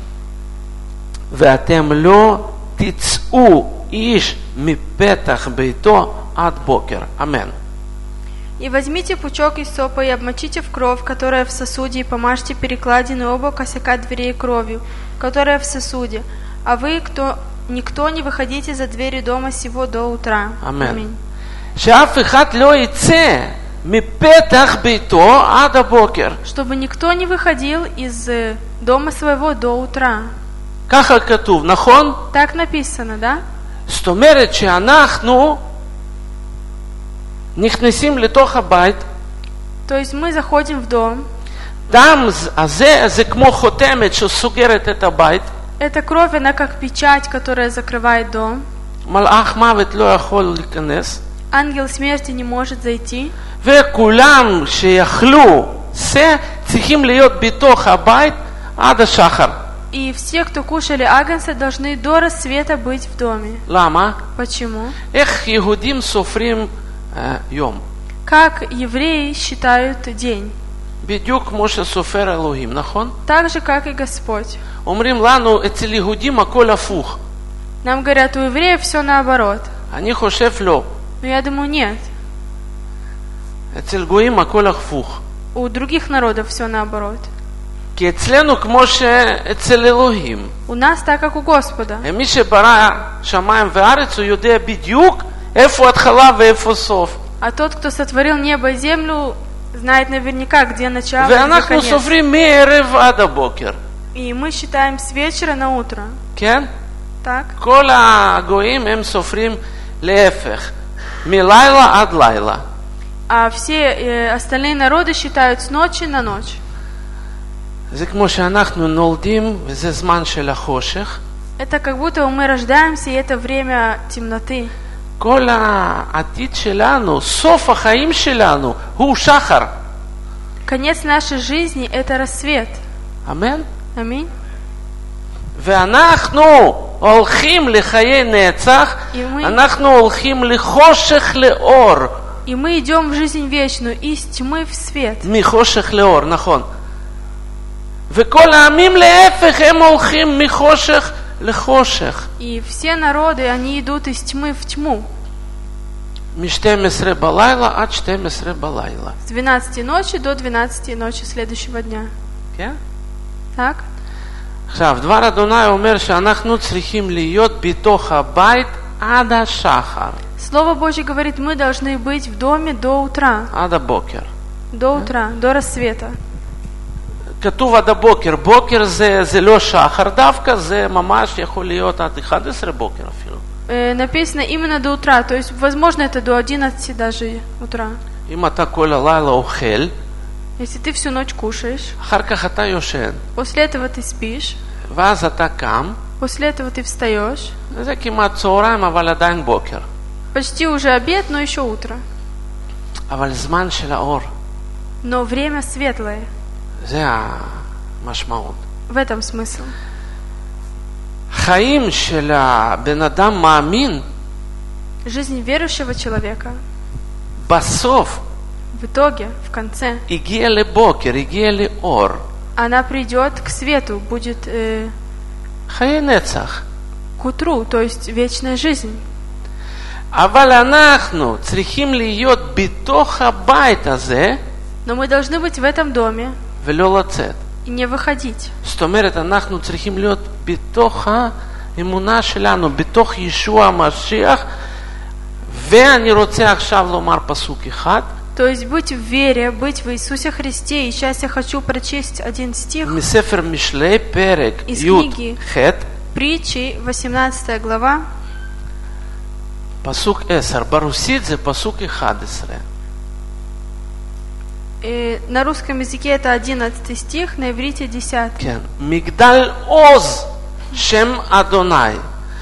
ואתם לא תצאו איש מפתח ביתו עד בוקר. אמן.
И возьмите пучок иссопа и обмочите в кровь, которая в сосуде, и помажьте перекладины оба косяка дверей кровью, которая в сосуде. А вы, никто не выходите за двери дома сего до утра.
Аминь. שאף אחד לא יצא מפתח ביתו עד הבוקר.
Чтобы никто не выходил из дома своего до утра.
ככה כתוב, נכון?
Так написано, да?
זאת אומרת שאנחנו נכנסים לתוך הבית.
То есть мы заходим в дом.
דם הזה זה כמו חותמת שסוגרת את הבית.
Эта кровь, она как печать, которая закрывает дом.
מלאך מוות לא יכול להיכנס,
ангел смерти не может зайти,
וכולם שיכלו צריכים להיות בתוך הבית עד השחר.
и все, кто кушали агнца, должны до рассвета быть в доме.
למה?
Почему?
איך יהודים סופרים יום?
Как евреи считают день,
בדיוק כמו שסופר אלוהים, נכון?
так же, как и Господь.
אומרים לנו, אצל יהודים הכל הפוך.
Нам говорят, у евреев все наоборот.
אני חושב לא.
Но я думаю, нет.
אצל גויים הכל הפוך.
У других народов все наоборот.
כי אצלנו כמו שאצל אלוהים.
У нас так, как у Господа.
מי שברא שמיים וארץ, הוא יודע בדיוק איפה התחלה ואיפה סוף.
А тот, кто сотворил небо и землю, знает наверняка, где начало и где
ואנחנו
конец.
סופרים מערב עד הבוקר.
И мы считаем с вечера на утро.
כן?
Так?
כל הגויים הם סופרים להפך. מלילה עד לילה.
А все остальные народы считают с ночи на ночь.
זה כמו שאנחנו נולדים, וזה זמן של החושך.
Это как будто мы рождаемся, и это время темноты.
כל העתיד שלנו, סוף החיים שלנו, הוא שחר.
Конец нашей жизни – это рассвет.
אמן?
Аминь.
ואנחנו הולכים לחיי נצח, אנחנו הולכים לחושך לאור.
И мы идем в жизнь вечную, из тьмы в свет.
מחושך לאור, נכון. וכל העמים להפך, הם הולכים מחושך לחושך.
И все народы, они идут из тьмы в тьму.
מ-12 בלילה עד 12 בלילה.
С 12 ночи до 12 ночи следующего дня.
כן?
Так?
עכשיו, דבר אדוני אומר שאנחנו צריכים להיות בתוך הבית עד השחר.
Слово Божье говорит, мы должны быть в доме до утра.
עד הבוקר.
До утра, до рассвета.
כתוב עד הבוקר. בוקר זה לא שחר דווקא, זה ממש יכול להיות עד 11 בוקר אפילו.
Написано именно до утра, то есть, возможно, это до 11 даже утра.
אם אתה כל הלילה אוכל,
Если ты всю ночь кушаешь,
אחר כך אתה יושן,
после этого ты спишь,
ואז אתה קם,
после этого ты встаешь,
זה כמעט צהריים, אבל עדיין בוקר.
почти уже обед, но еще утро.
אבל זמן של האור,
Но время светлое.
זה המשמעות.
В этом смысл.
חיים של הבן אדם מאמין,
Жизнь верующего человека
בסוף,
в итоге, в конце,
הגיע לבוקר, הגיע לאור.
она придет к свету, будет
חיי נצח.
к утру, то есть вечная жизнь.
אבל אנחנו צריכים להיות בתוך הבית הזה,
Но мы должны быть в этом доме
ולא לצאת.
и не выходить.
זאת אומרת, אנחנו צריכים להיות בתוך האמונה שלנו, בתוך ישוע המשיח, ואני רוצה עכשיו לומר פסוק אחד.
То есть быть в вере, быть в Иисусе Христе. И сейчас я хочу прочесть один стих
מספר משלי, פרק
из
י'
книги
ח',
притчи, 18 глава,
פסוק 10. ברוסית זה פסוק 11.
на русском языке это 11 стих, на иврите 10.
כן. מגדל עוז שם אדוני.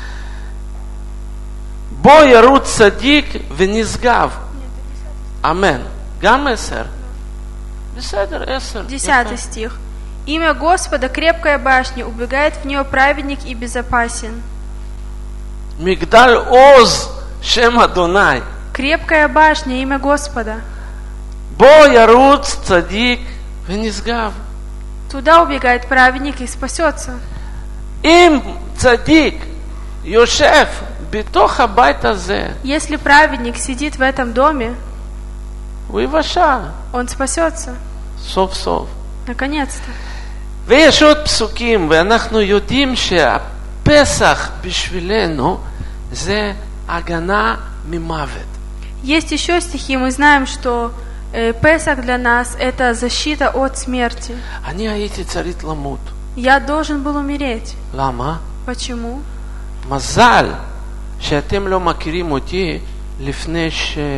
בו ירוץ צדיק ונשגב. אמן. גם 10. בסדר, 10.
10 стих. Имя Господа крепкая башня, убегает в нее праведник и безопасен.
מגדל עוז שם אדוני.
Крепкая башня, имя Господа.
בו ירוץ צדיק ונשגב.
Туда убегает праведник и спасется.
אם צדיק יושב בתוך הבית הזה,
Если праведник сидит в этом доме,
הוא יבשע
он спасется.
סוף סוף.
Наконец-то.
ויש עוד פסוקים, ואנחנו יודעים שהפסח בשבילנו זה הגנה ממוות.
Есть еще стихи, мы знаем, что Песах для нас это защита от смерти.
אני הייתי צריך למות.
Я должен был умереть.
למה?
Почему?
מזל שאתם לא מכירים אותי לפני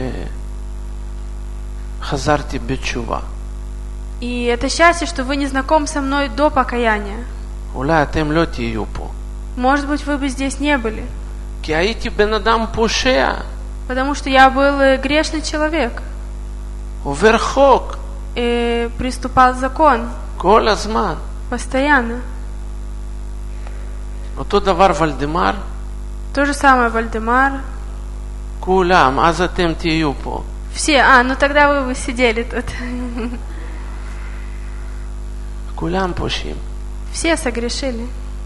שחזרתי בתשובה.
И это счастье, что вы не знакомы со мной до покаяния.
אולי אתם לא תהיו פה.
Может быть, вы бы здесь не были.
כי הייתי בן אדם פושע,
потому что я был грешный человек,
עובר חוק,
приступал закон
כל הזמן.
постоянно.
אותו דבר ולדמר,
То же самое Вальдемар.
כולם, אז אתם תהיו פה.
Все, ну тогда вы сидели тут.
כולם פושעים.
Все согрешили.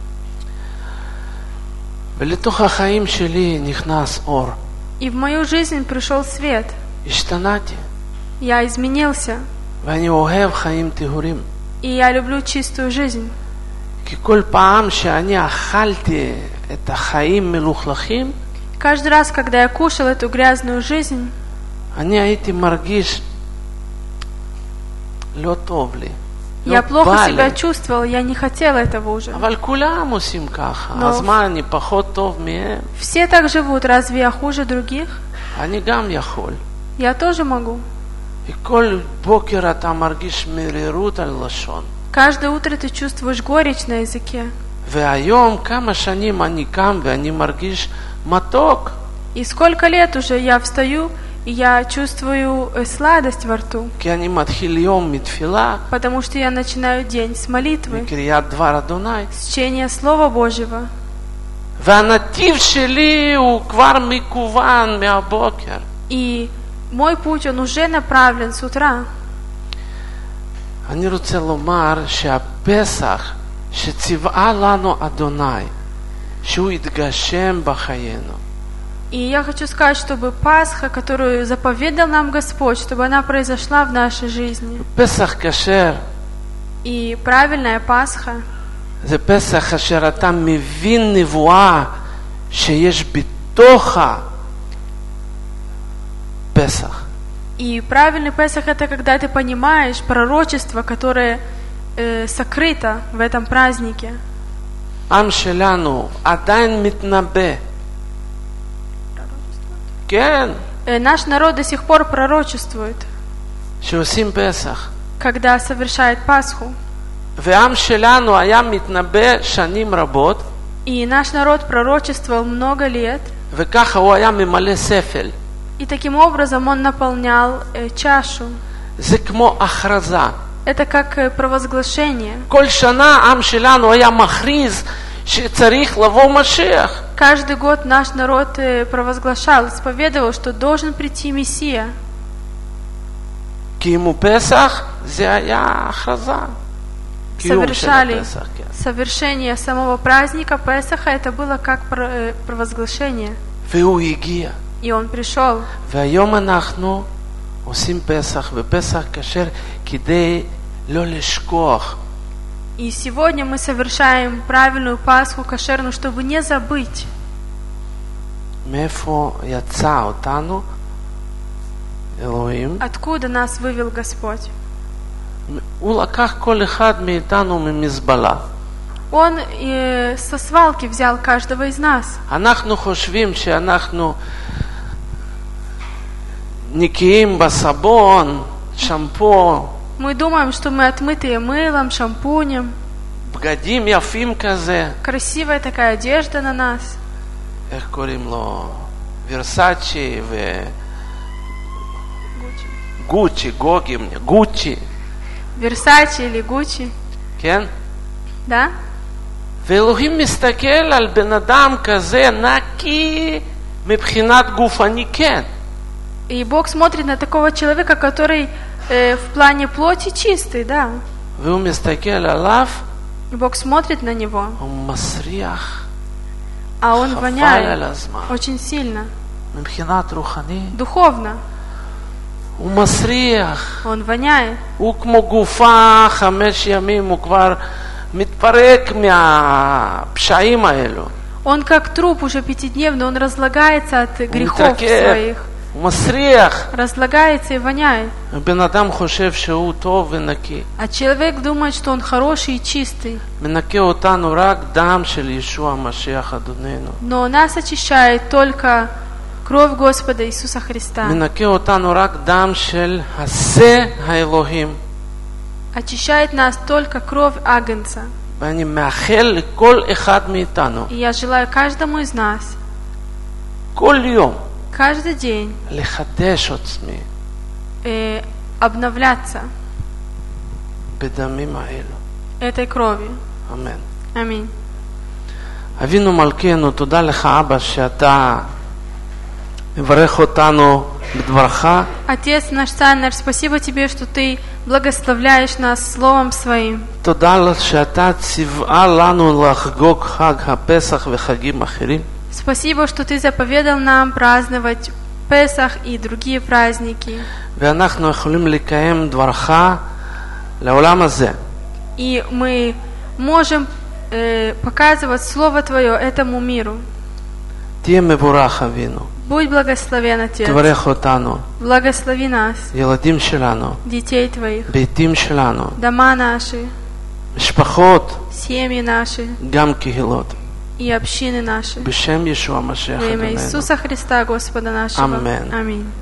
ולתוך החיים שלי נכנס אור.
И в мою жизнь пришел свет.
השתנתי.
Я изменился.
ואני אוהב חיים טהורים.
И я люблю чистую жизнь.
כי כל פעם שאני אכלתי את החיים מלוכלכים,
Каждый раз, когда я кушал эту грязную жизнь,
אני הייתי מרגיש לא טוב לי.
я плохо себя чувствовал, я не хотел этого уже.
אבל כולם עושים ככה. אז מה, אני פחות טוב מהם?
Все так живут, разве я хуже других?
אני גם יכול.
Я тоже могу.
וכל בוקר אתה מרגיש מרירות על לשון.
Каждое утро ты чувствуешь горечь на языке.
והיום כמה שנים אני קם ואני מרגיש מתוק.
И сколько лет уже я встаю, и я чувствую сладость во рту.
כי אני מתחיל יום מתפילה.
Потому что я начинаю день с молитвы,
מקריאת דבר אדוני.
с чтения Слова Божьего.
והנתיב שלי הוא כבר מקוון מהבוקר.
И мой путь, он уже направлен с утра.
אני רוצה לומר שהפסח שציווה לנו אדוני, שהוא יתגשם בחיינו.
И я хочу сказать, чтобы Пасха, которую заповедал нам Господь, чтобы она произошла в нашей жизни.
פסח כשר.
И правильная Пасха
זה פסח אשר אתה מבין נבואה שיש בתוך הפסח.
И правильный Песах — это когда ты понимаешь пророчество, которое сокрыто в этом празднике.
עם שלנו עדיין מתנבא. כן.
Наш народ до сих пор пророчествует,
שעושים פסח.
когда совершает Пасху.
ועם שלנו היה מתנבא שנים רבות.
И наш народ пророчествовал много лет.
וככה הוא היה ממלא ספל.
И таким образом он наполнял чашу.
זה כמו הכרזה.
Это как провозглашение.
כל שנה עם שלנו היה מכריז שצריך לבוא משיח.
Каждый год наш народ провозглашал, исповедовал, что должен прийти Мессия.
כי אם הוא פסח, זה היה הכרזה.
Совершали совершение самого праздника Песаха, это было как провозглашение.
והוא הגיע.
И он пришел.
והיום אנחנו עושים פסח, ופסח כשר כדי לא לשכוח.
И сегодня мы совершаем правильную Пасху кошерную, чтобы не забыть.
מאיפה יצא אותנו אלוהים?
Откуда нас вывел Господь?
הוא לקח כל אחד מאיתנו ממזבלה.
Он со свалки взял каждого из нас.
אנחנו חושבים שאנחנו נקיים בסבון, שמפו.
Мы думаем, что мы отмытые мылом, шампунем.
בגדים יפים כזה.
Красивая такая одежда на нас.
איך קוראים לו? ורסאצ'י ו... גוצ'י, גוצ'י.
Версачи или Гуччи.
כן?
Да?
ואלוהים מסתכל על בן אדם כזה נקי מבחינת גופני, כן.
И Бог смотрит на такого человека, который в плане плоти чистый, да.
והוא מסתכל עליו.
И Бог смотрит на него.
הוא מסריח.
А он
חבל
воняет
על הזמן.
очень сильно.
מבחינת רוחני.
Духовно.
הוא מסריח.
Он воняет.
הוא כמו גופה 5 ימים, הוא כבר מתפרק מהפשעים האלו.
Он как труп уже 5-дневный, он разлагается от грехов своих.
הוא מסריח.
Разлагается и воняет.
הבן אדם חושב שהוא טוב ונקי.
А человек думает, что он хороший и чистый.
מנקה אותנו רק דם של ישוע המשיח אדוננו.
Но нас очищает только кровь Господа Иисуса Христа.
מנקה אותנו רק דם של השה האלוהים.
Очищает нас только кровь Агнца.
ואני מאחל לכל אחד מאיתנו.
И я желаю каждому из нас,
כל יום
каждый день
לחדש עצמי
обновляться
בדמים האלו.
этой кровью.
אמן.
Аминь.
אבינו מלכנו, תודה לך אבא שאתה מברך אותנו בדברך.
Отец наш, Царь наш, спасибо Тебе, что Ты благословляешь нас Словом Своим.
תודה שאתה ציווה לנו לחגוג חג הפסח וחגים אחרים.
Спасибо, что Ты заповедал нам праздновать Песах и другие праздники.
ואנחנו יכולים לקיים דברך לעולם הזה.
И мы можем показывать Слово Твое этому миру.
תהיה מבורך אבינו.
Будь благословен, Отец.
תברך אותנו,
Благослови нас,
ילדים שלנו,
детей Твоих,
ביתים שלנו,
дома наши,
משפחות,
семьи наши
גם קהילות.
и общины наши.
בשם ישוע המשיח
Во имя
אדוננו.
Иисуса Христа, Господа нашего.
Амен.
Аминь.